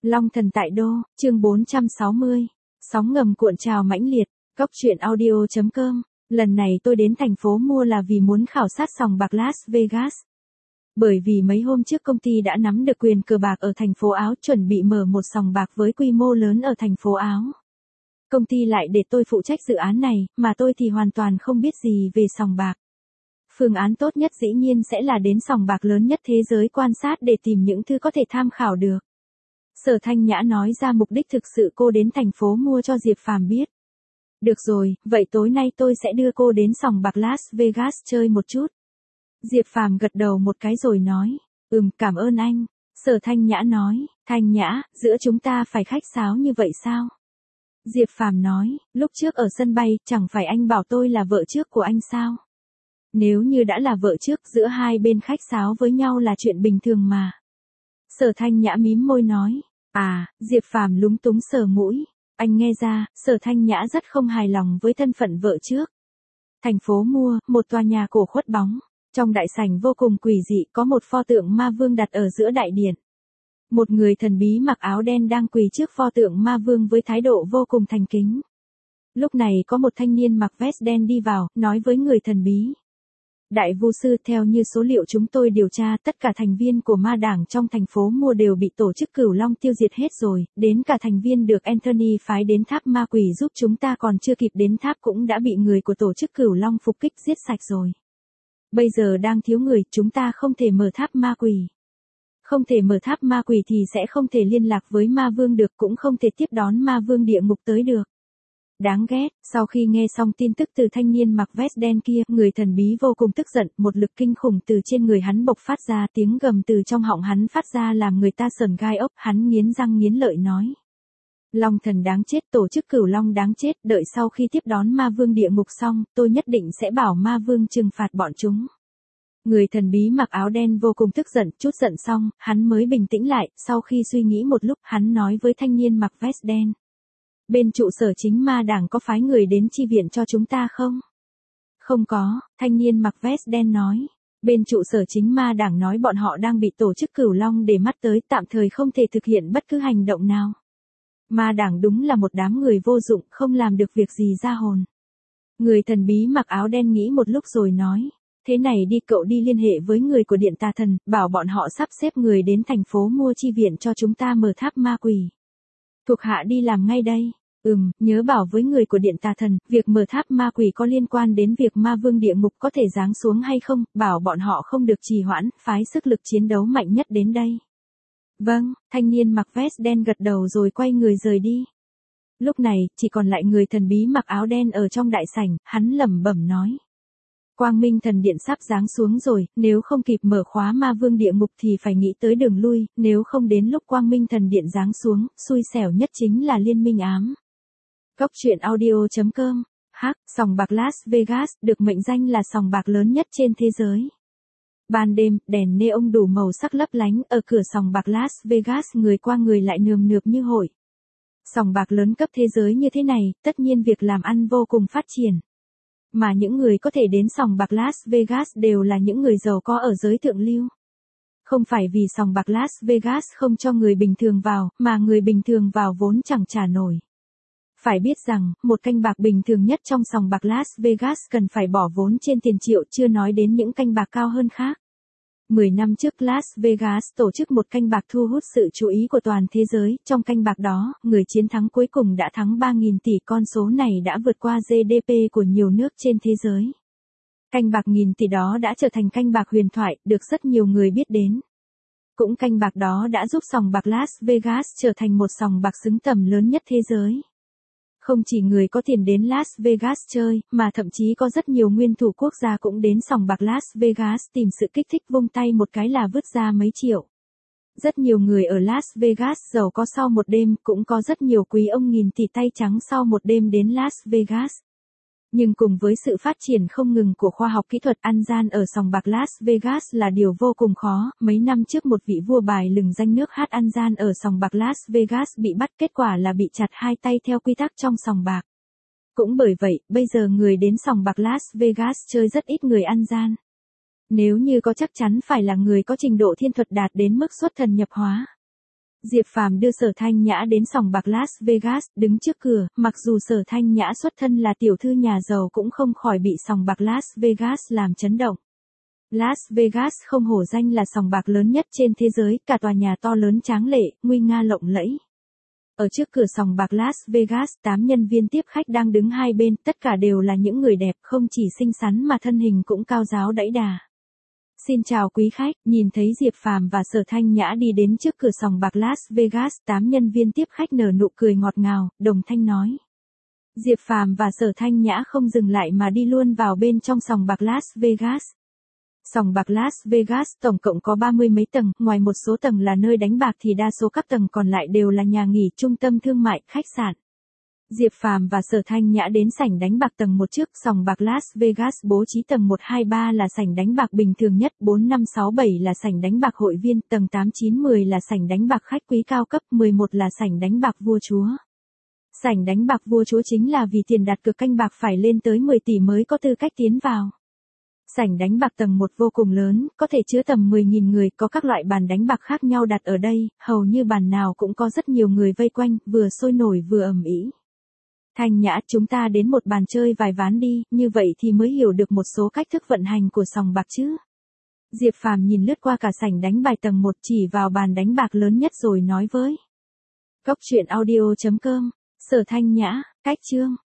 Long thần tại đô, chương 460. Sóng ngầm cuộn trào mãnh liệt, Cốc truyện audio.com. Lần này tôi đến thành phố mua là vì muốn khảo sát sòng bạc Las Vegas. Bởi vì mấy hôm trước công ty đã nắm được quyền cờ bạc ở thành phố Áo, chuẩn bị mở một sòng bạc với quy mô lớn ở thành phố Áo. Công ty lại để tôi phụ trách dự án này, mà tôi thì hoàn toàn không biết gì về sòng bạc. Phương án tốt nhất dĩ nhiên sẽ là đến sòng bạc lớn nhất thế giới quan sát để tìm những thứ có thể tham khảo được. Sở Thanh Nhã nói ra mục đích thực sự cô đến thành phố mua cho Diệp Phàm biết. Được rồi, vậy tối nay tôi sẽ đưa cô đến sòng bạc Las Vegas chơi một chút. Diệp Phàm gật đầu một cái rồi nói, cảm ơn anh. Sở Thanh Nhã nói, Thanh Nhã, giữa chúng ta phải khách sáo như vậy sao? Diệp Phàm nói, lúc trước ở sân bay, chẳng phải anh bảo tôi là vợ trước của anh sao? Nếu như đã là vợ trước, giữa hai bên khách sáo với nhau là chuyện bình thường mà. Sở Thanh Nhã mím môi nói, Diệp Phàm lúng túng sờ mũi. Anh nghe ra, Sở Thanh Nhã rất không hài lòng với thân phận vợ trước. Thành phố mua, một tòa nhà cổ khuất bóng. Trong đại sảnh vô cùng quỷ dị có một pho tượng ma vương đặt ở giữa đại điện. Một người thần bí mặc áo đen đang quỳ trước pho tượng ma vương với thái độ vô cùng thành kính. Lúc này có một thanh niên mặc vest đen đi vào, nói với người thần bí. Đại vu sư, theo như số liệu chúng tôi điều tra, tất cả thành viên của ma đảng trong thành phố mua đều bị tổ chức Cửu Long tiêu diệt hết rồi, đến cả thành viên được Anthony phái đến tháp ma quỷ giúp chúng ta còn chưa kịp đến tháp cũng đã bị người của tổ chức Cửu Long phục kích giết sạch rồi. Bây giờ đang thiếu người, chúng ta không thể mở tháp ma quỷ. Không thể mở tháp ma quỷ thì sẽ không thể liên lạc với ma vương được, cũng không thể tiếp đón ma vương địa ngục tới được. Đáng ghét, sau khi nghe xong tin tức từ thanh niên mặc vest đen kia, người thần bí vô cùng tức giận, một lực kinh khủng từ trên người hắn bộc phát ra, tiếng gầm từ trong họng hắn phát ra làm người ta sởn gai ốc, hắn nghiến răng nghiến lợi nói. Long thần đáng chết, tổ chức Cửu Long đáng chết, đợi sau khi tiếp đón ma vương địa ngục xong, tôi nhất định sẽ bảo ma vương trừng phạt bọn chúng. Người thần bí mặc áo đen vô cùng tức giận, chút giận xong, hắn mới bình tĩnh lại, sau khi suy nghĩ một lúc, hắn nói với thanh niên mặc vest đen. Bên trụ sở chính ma đảng có phái người đến chi viện cho chúng ta không? Không có, thanh niên mặc vest đen nói. Bên trụ sở chính ma đảng nói bọn họ đang bị tổ chức Cửu Long để mắt tới, tạm thời không thể thực hiện bất cứ hành động nào. Ma đảng đúng là một đám người vô dụng, không làm được việc gì ra hồn. Người thần bí mặc áo đen nghĩ một lúc rồi nói. Thế này đi, cậu đi liên hệ với người của Điện Tà Thần, bảo bọn họ sắp xếp người đến thành phố mua chi viện cho chúng ta mở tháp ma quỷ. Thuộc hạ đi làm ngay đây. Nhớ bảo với người của Điện Tà Thần, việc mở tháp ma quỷ có liên quan đến việc ma vương địa ngục có thể giáng xuống hay không, bảo bọn họ không được trì hoãn, phái sức lực chiến đấu mạnh nhất đến đây. Vâng, thanh niên mặc vest đen gật đầu rồi quay người rời đi. Lúc này, chỉ còn lại người thần bí mặc áo đen ở trong đại sảnh, hắn lẩm bẩm nói. Quang Minh Thần Điện sắp giáng xuống rồi, nếu không kịp mở khóa ma vương địa ngục thì phải nghĩ tới đường lui, nếu không đến lúc Quang Minh Thần Điện giáng xuống, xui xẻo nhất chính là Liên Minh Ám. Cốc truyện audio.com. Sòng bạc Las Vegas, được mệnh danh là sòng bạc lớn nhất trên thế giới. Ban đêm, đèn neon đủ màu sắc lấp lánh, ở cửa sòng bạc Las Vegas người qua người lại nườm nượp như hội. Sòng bạc lớn cấp thế giới như thế này, tất nhiên việc làm ăn vô cùng phát triển. Mà những người có thể đến sòng bạc Las Vegas đều là những người giàu có ở giới thượng lưu. Không phải vì sòng bạc Las Vegas không cho người bình thường vào, mà người bình thường vào vốn chẳng trả nổi. Phải biết rằng, một canh bạc bình thường nhất trong sòng bạc Las Vegas cần phải bỏ vốn trên tiền triệu, chưa nói đến những canh bạc cao hơn khác. 10 năm trước Las Vegas tổ chức một canh bạc thu hút sự chú ý của toàn thế giới, trong canh bạc đó, người chiến thắng cuối cùng đã thắng 3.000 tỷ, con số này đã vượt qua GDP của nhiều nước trên thế giới. Canh bạc nghìn tỷ đó đã trở thành canh bạc huyền thoại, được rất nhiều người biết đến. Cũng canh bạc đó đã giúp sòng bạc Las Vegas trở thành một sòng bạc xứng tầm lớn nhất thế giới. Không chỉ người có tiền đến Las Vegas chơi, mà thậm chí có rất nhiều nguyên thủ quốc gia cũng đến sòng bạc Las Vegas tìm sự kích thích, vung tay một cái là vứt ra mấy triệu. Rất nhiều người ở Las Vegas giàu có sau một đêm, cũng có rất nhiều quý ông nghìn tỷ tay trắng sau một đêm đến Las Vegas. Nhưng cùng với sự phát triển không ngừng của khoa học kỹ thuật, ăn gian ở sòng bạc Las Vegas là điều vô cùng khó. Mấy năm trước một vị vua bài lừng danh nước hát ăn gian ở sòng bạc Las Vegas bị bắt, kết quả là bị chặt hai tay theo quy tắc trong sòng bạc. Cũng bởi vậy, bây giờ người đến sòng bạc Las Vegas chơi rất ít người ăn gian. Nếu như có chắc chắn phải là người có trình độ thiên thuật đạt đến mức xuất thần nhập hóa. Diệp Phàm đưa Sở Thanh Nhã đến sòng bạc Las Vegas, đứng trước cửa, mặc dù Sở Thanh Nhã xuất thân là tiểu thư nhà giàu cũng không khỏi bị sòng bạc Las Vegas làm chấn động. Las Vegas không hổ danh là sòng bạc lớn nhất trên thế giới, cả tòa nhà to lớn tráng lệ, nguy nga lộng lẫy. Ở trước cửa sòng bạc Las Vegas, 8 nhân viên tiếp khách đang đứng hai bên, tất cả đều là những người đẹp, không chỉ xinh xắn mà thân hình cũng cao ráo đẫy đà. Xin chào quý khách, nhìn thấy Diệp Phàm và Sở Thanh Nhã đi đến trước cửa sòng bạc Las Vegas, 8 nhân viên tiếp khách nở nụ cười ngọt ngào, đồng thanh nói. Diệp Phàm và Sở Thanh Nhã không dừng lại mà đi luôn vào bên trong sòng bạc Las Vegas. Sòng bạc Las Vegas tổng cộng có 30 mấy tầng, ngoài một số tầng là nơi đánh bạc thì đa số các tầng còn lại đều là nhà nghỉ, trung tâm thương mại, khách sạn. Diệp Phàm và Sở Thanh Nhã đến sảnh đánh bạc tầng 1 trước, sòng bạc Las Vegas bố trí tầng 1, 2, 3 là sảnh đánh bạc bình thường nhất, 4, 5, 6, 7 là sảnh đánh bạc hội viên, tầng 8, 9, 10 là sảnh đánh bạc khách quý cao cấp, 11 là sảnh đánh bạc vua chúa. Sảnh đánh bạc vua chúa chính là vì tiền đặt cược canh bạc phải lên tới 10 tỷ mới có tư cách tiến vào. Sảnh đánh bạc tầng 1 vô cùng lớn, có thể chứa tầm 10.000 người, có các loại bàn đánh bạc khác nhau đặt ở đây, hầu như bàn nào cũng có rất nhiều người vây quanh, vừa sôi nổi vừa ầm ĩ. Thanh Nhã, chúng ta đến một bàn chơi vài ván đi, như vậy thì mới hiểu được một số cách thức vận hành của sòng bạc chứ. Diệp Phàm nhìn lướt qua cả sảnh đánh bài tầng 1 chỉ vào bàn đánh bạc lớn nhất rồi nói với. Cốc truyện audio.com, Sở Thanh Nhã, cách chương.